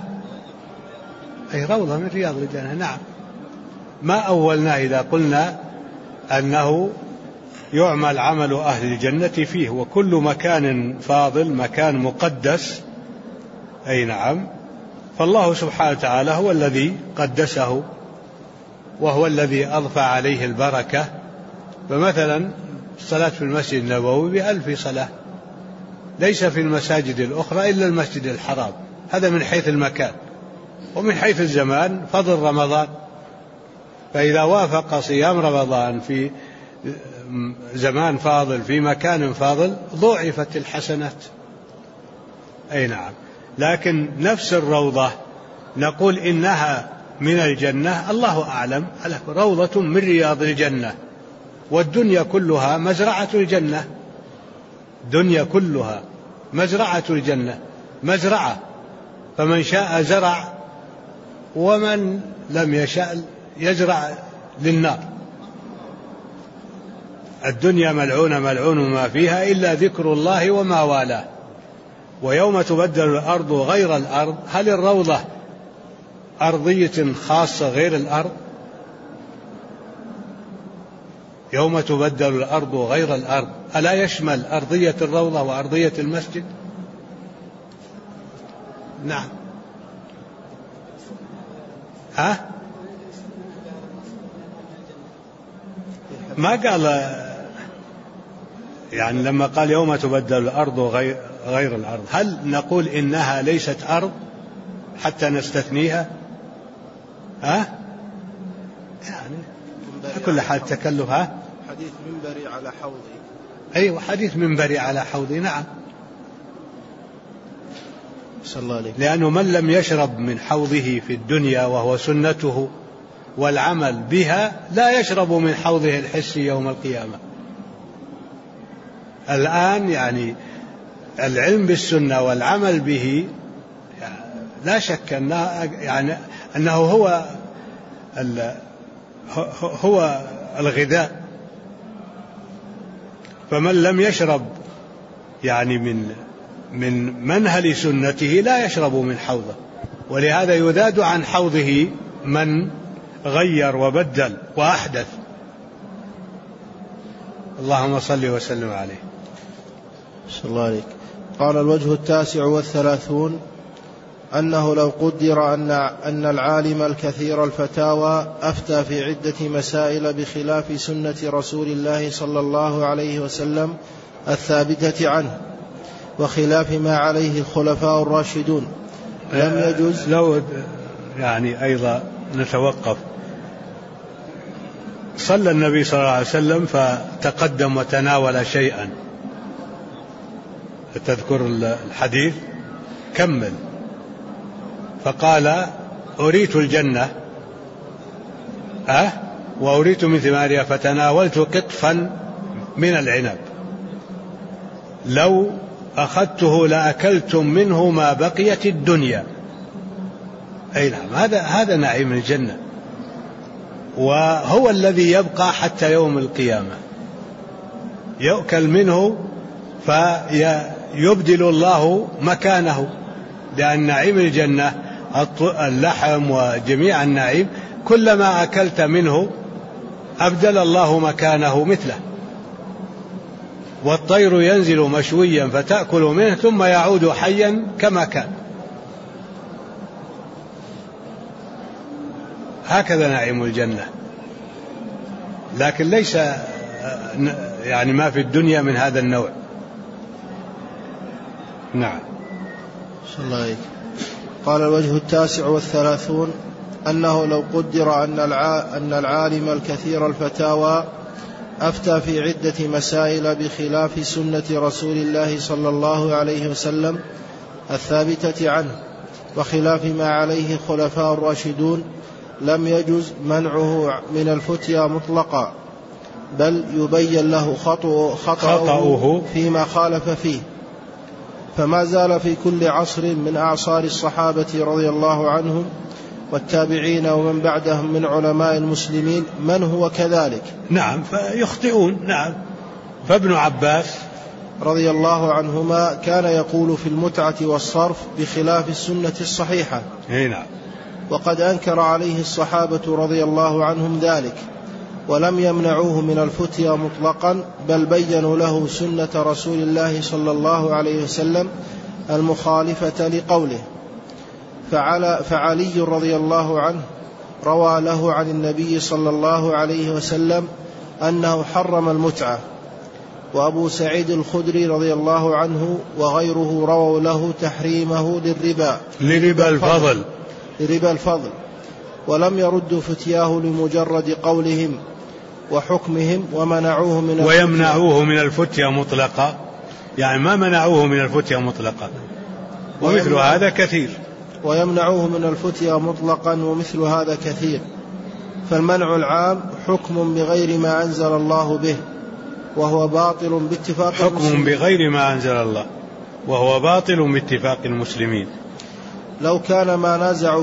أي روضة من رياض الجنة. نعم، ما أولنا إذا قلنا أنه يعمل عمل أهل الجنة فيه، وكل مكان فاضل مكان مقدس. أي نعم، فالله سبحانه وتعالى هو الذي قدسه، وهو الذي أضفى عليه البركة. فمثلا الصلاة في المسجد النبوي ب1000 صلاة، ليس في المساجد الأخرى إلا المسجد الحرام. هذا من حيث المكان، ومن حيث الزمان فضل رمضان، فإذا وافق صيام رمضان في زمان فاضل في مكان فاضل ضاعفت الحسنات. أي نعم، لكن نفس الروضة نقول إنها من الجنة، الله أعلم، روضة من رياض الجنة، والدنيا كلها مزرعة الجنة، الدنيا كلها مزرعة الجنة، مزرعة، فمن شاء زرع ومن لم يشاء يزرع للنار. الدنيا ملعونة ملعون ما فيها إلا ذكر الله وما والاه. ويوم تبدل الأرض غير الأرض، هل الروضة أرضية خاصة غير الأرض؟ يوم تبدل الأرض غير الأرض ألا يشمل أرضية الروضة وأرضية المسجد؟ نعم. ما قال يعني لما قال يوم تبدل الأرض غير الأرض، هل نقول إنها ليست أرض حتى نستثنيها؟ يعني كل حال تكلف. حديث منبري على حوضي. أيوة، حديث منبري على حوضي. نعم، صلى الله عليه. لأنه من لم يشرب من حوضه في الدنيا وهو سنته والعمل بها لا يشرب من حوضه الحسي يوم القيامة. الآن يعني العلم بالسنة والعمل به لا شك أنه هو الغذاء، فمن لم يشرب يعني من منهل سنته لا يشرب من حوضه، ولهذا يذاد عن حوضه من غير وبدل وأحدث. اللهم صل وسلم عليه. صلى الله عليك. قال الوجه التاسع والثلاثون أنه لو قدر أن العالم الكثير الفتاوى أفتى في عدة مسائل بخلاف سنة رسول الله صلى الله عليه وسلم الثابتة عنه وخلاف ما عليه الخلفاء الراشدون لم يجوز. لو يعني أيضا نتوقف. صلى النبي صلى الله عليه وسلم فتقدم وتناول شيئا، تذكر الحديث؟ كمل. فقال أريت الجنة وأريت من ثمارها فتناولت قطفا من العنب لو أخذته لأكلتم منه ما بقيت الدنيا. أي نعم، هذا نعيم الجنة، وهو الذي يبقى حتى يوم القيامة، يؤكل منه فيبدل الله مكانه، لأن نعيم الجنة اللحم وجميع النعيم كلما أكلت منه أبدل الله مكانه مثله. والطير ينزل مشويا فتأكل منه ثم يعود حيا كما كان. هكذا نعيم الجنة، لكن ليس يعني ما في الدنيا من هذا النوع. نعم. صلى الله عليه. قال: الوجه 39 أنه لو قدر أن العالم الكثير الفتاوى أفتى في عدة مسائل بخلاف سنة رسول الله صلى الله عليه وسلم الثابتة عنه وخلاف ما عليه خلفاء الراشدون، لم يجز منعه من الفتيا مطلقا، بل يبين له خطأه فيما خالف فيه. فما زال في كل عصر من أعصار الصحابة رضي الله عنهم والتابعين ومن بعدهم من علماء المسلمين من هو كذلك. نعم، فيخطئون. نعم. فابن عباس رضي الله عنهما كان يقول في المتعة والصرف بخلاف السنة الصحيحة. نعم. وقد أنكر عليه الصحابة رضي الله عنهم ذلك، ولم يمنعوه من الفتيا مطلقا، بل بينوا له سنة رسول الله صلى الله عليه وسلم المخالفة لقوله. فعلي رضي الله عنه روى له عن النبي صلى الله عليه وسلم أنه حرم المتعة، وأبو سعيد الخدري رضي الله عنه وغيره رووا له تحريمه لربا الفضل، ولم يردوا فتياه لمجرد قولهم وحكمهم ويمنعوه من الفتيا مطلقا، يعني ما منعوه من الفتيا مطلقا، ومثل هذا كثير. ويمنعوه من الفتيا مطلقا ومثل هذا كثير. فالمنع العام حكم بغير ما أنزل الله به وهو باطل باتفاق حكم بغير ما أنزل الله وهو باطل باتفاق المسلمين. لو كان ما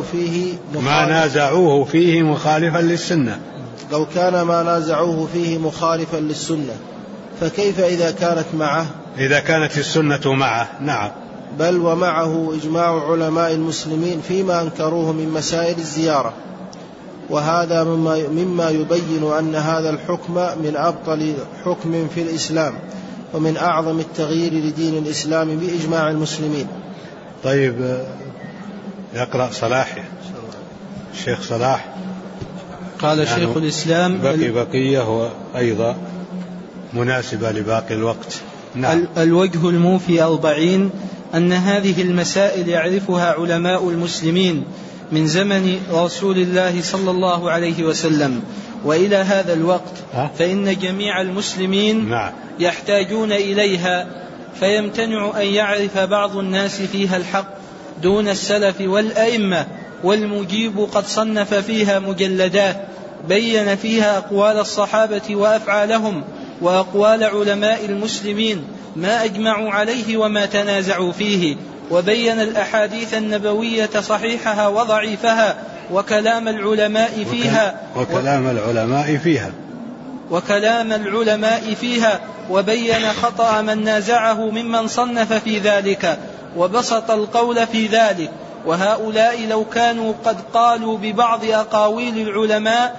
نازعوه فيه مخالفا للسنة، لو كان ما نازعوه فيه مخالفا للسنة، فكيف إذا كانت معه؟ إذا كانت السنة معه. نعم. بل ومعه إجماع علماء المسلمين فيما أنكروه من مسائل الزيارة، وهذا مما يبين أن هذا الحكم من أبطل حكم في الإسلام ومن أعظم التغيير لدين الإسلام بإجماع المسلمين. طيب، يقرأ صلاح الشيخ صلاح. قال شيخ الإسلام بقية هو أيضا مناسبة لباقي الوقت. نعم. الوجه الموفي 40 أن هذه المسائل يعرفها علماء المسلمين من زمن رسول الله صلى الله عليه وسلم وإلى هذا الوقت، فإن جميع المسلمين يحتاجون إليها، فيمتنع أن يعرف بعض الناس فيها الحق دون السلف والأئمة. والمجيب قد صنف فيها مجلدات بين فيها أقوال الصحابة وأفعالهم وأقوال علماء المسلمين ما أجمعوا عليه وما تنازعوا فيه، وبين الأحاديث النبوية صحيحها وضعيفها وكلام العلماء فيها وبين خطأ من نازعه ممن صنف في ذلك وبسط القول في ذلك. وهؤلاء لو كانوا قد قالوا ببعض أقاويل العلماء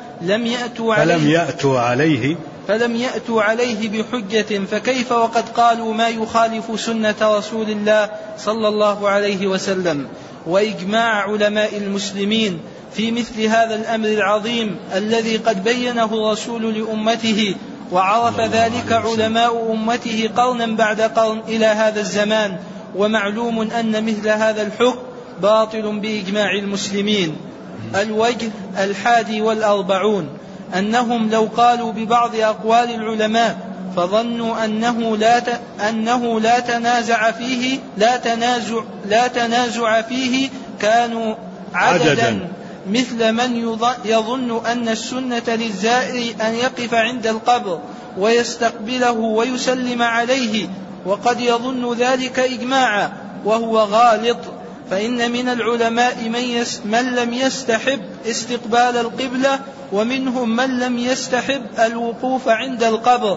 فلم يأتوا عليه بحجة، فكيف وقد قالوا ما يخالف سنة رسول الله صلى الله عليه وسلم وإجماع علماء المسلمين في مثل هذا الأمر العظيم الذي قد بينه الرسول لأمته، وعرف ذلك علماء أمته قرنا بعد قرن إلى هذا الزمان. ومعلوم أن مثل هذا الحكم باطل بإجماع المسلمين. الوجه 41 أنهم لو قالوا ببعض أقوال العلماء فظنوا أنه لا تنازع فيه كانوا عددا مثل من يظن أن السنة للزائر أن يقف عند القبر ويستقبله ويسلم عليه، وقد يظن ذلك إجماعا وهو غالط. فإن من العلماء من لم يستحب استقبال القبلة، ومنهم من لم يستحب الوقوف عند القبر،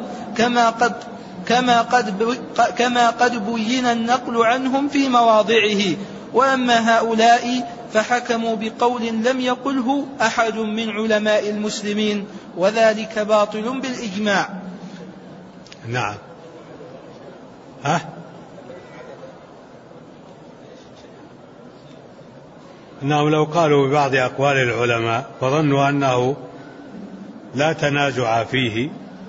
كما قد بين النقل عنهم في مواضعه. وأما هؤلاء فحكموا بقول لم يقله أحد من علماء المسلمين، وذلك باطل بالإجماع. نعم. إنهم لو قالوا ببعض أقوال العلماء فظنوا أنه لا تنازع فيه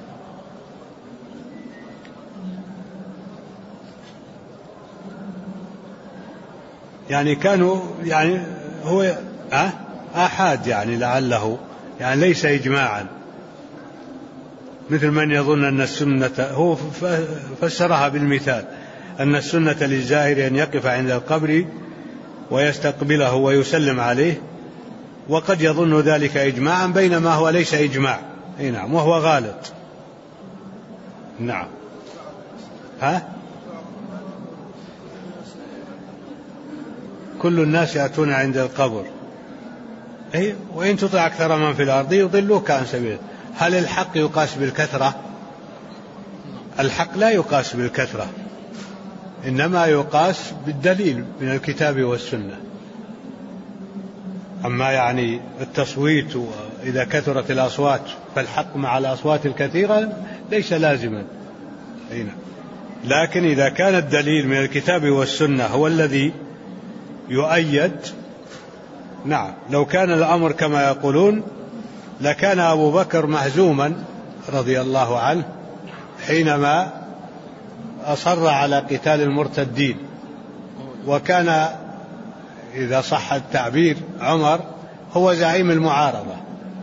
يعني كانوا يعني هو آحاد يعني لعله يعني ليس إجماعا، مثل من يظن أن السنة، هو فسرها بالمثال أن السنة للزائر أن يقف عند القبر ويستقبله ويسلم عليه، وقد يظن ذلك إجماعا بينما هو ليس إجماع. نعم، وهو غالط. نعم. كل الناس يأتون عند القبر، وإن تطع أكثر من في الأرض يضلوك عن سبيل. هل الحق يقاس بالكثرة؟ الحق لا يقاس بالكثرة، إنما يقاس بالدليل من الكتاب والسنة. أما يعني التصويت إذا كثرت الأصوات فالحق مع الأصوات الكثيرة ليس لازما. لكن إذا كان الدليل من الكتاب والسنة هو الذي يؤيد، نعم. لو كان الأمر كما يقولون لكان أبو بكر مهزوما رضي الله عنه حينما أصر على قتال المرتدين، وكان إذا صح التعبير عمر هو زعيم المعارضة،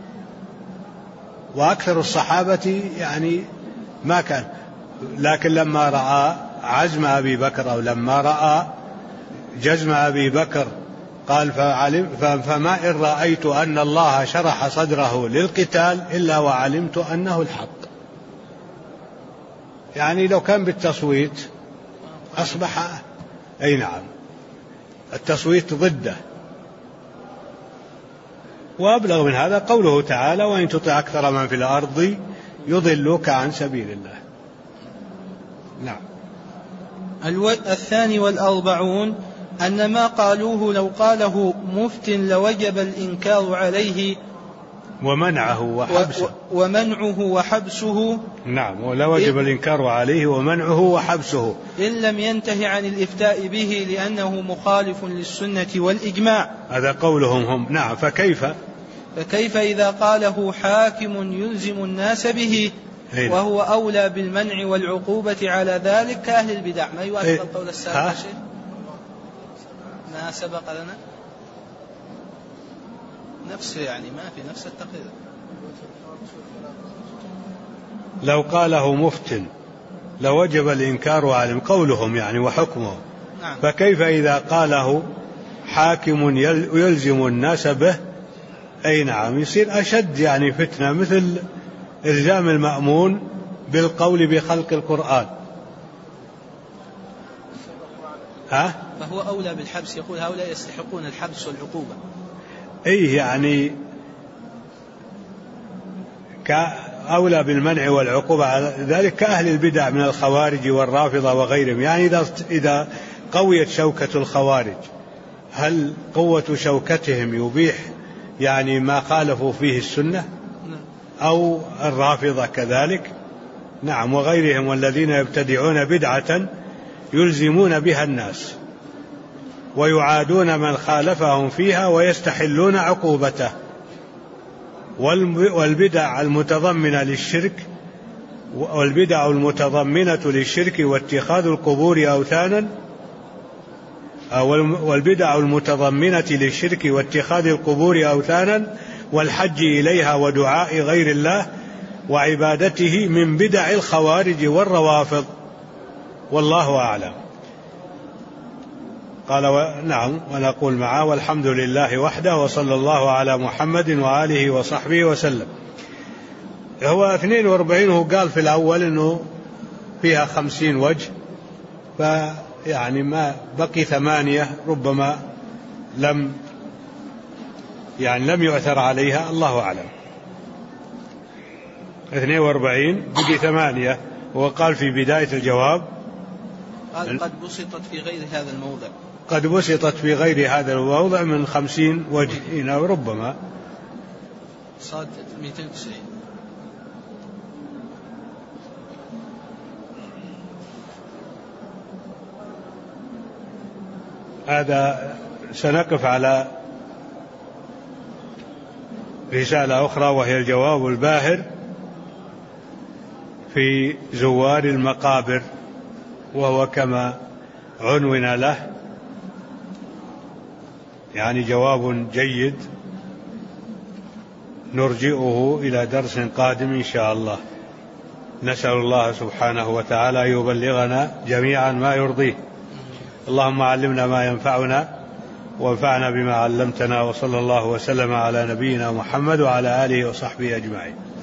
وأكثر الصحابة يعني ما كان. لكن لما رأى عزم أبي بكر أو لما رأى جزم أبي بكر قال فما إن رأيت أن الله شرح صدره للقتال إلا وعلمت أنه الحق. يعني لو كان بالتصويت أصبح نعم التصويت ضده. وأبلغ من هذا قوله تعالى وإن تطع أكثر من في الأرض يضلوك عن سبيل الله. نعم. 42 أن ما قالوه لو قاله مفت لوجب الإنكار عليه ومنعه وحبسه. نعم، ولوجب الإنكار عليه ومنعه وحبسه إن لم ينتهي عن الإفتاء به لأنه مخالف للسنة والإجماع. هذا قولهم هم. نعم. فكيف إذا قاله حاكم يلزم الناس به وهو أولى بالمنع والعقوبة على ذلك كأهل البدع. ما يوافق القول السابق ما سبق لنا نفسه، يعني ما في نفس التقرير. لو قاله مفت لوجب الإنكار عليهم قولهم يعني وحكمهم. نعم. فكيف إذا قاله حاكم يلزم الناس به؟ نعم، يصير أشد يعني فتنة، مثل إلزام المأمون بالقول بخلق القرآن. فهو أولى بالحبس، يقول هؤلاء يستحقون الحبس والعقوبة. يعني أولى بالمنع والعقوبة على ذلك كأهل البدع من الخوارج والرافضة وغيرهم. يعني إذا قويت شوكة الخوارج، هل قوة شوكتهم يبيح يعني ما خالفوا فيه السنة؟ أو الرافضة كذلك؟ نعم، وغيرهم والذين يبتدعون بدعة يلزمون بها الناس ويعادون من خالفهم فيها ويستحلون عقوبته. والبدع المتضمنة للشرك واتخاذ القبور أوثانا، والبدع المتضمنة للشرك واتخاذ القبور أوثانا والحج إليها ودعاء غير الله وعبادته من بدع الخوارج والروافض، والله أعلم. قال نعم، ونقول معه والحمد لله وحده وصلى الله على محمد وآله وصحبه وسلم. هو 42 هو قال في الأول أنه فيها 50 وجه، فيعني ما بقي 8 ربما لم يؤثر عليها، الله أعلم. 42 بقي 8. وقال في بداية الجواب قال قد بسطت في غير هذا الموضع، قد بسطت في غير هذا الموضع من 50 وجه، ربما صاد 290. هذا سنقف على رسالة أخرى وهي الجواب الباهر في زوار المقابر، وهو كما عنون له، يعني جواب جيد نرجئه إلى درس قادم إن شاء الله. نسأل الله سبحانه وتعالى أن يبلغنا جميعا ما يرضيه. اللهم علمنا ما ينفعنا وانفعنا بما علمتنا، وصلى الله وسلم على نبينا محمد وعلى آله وصحبه أجمعين.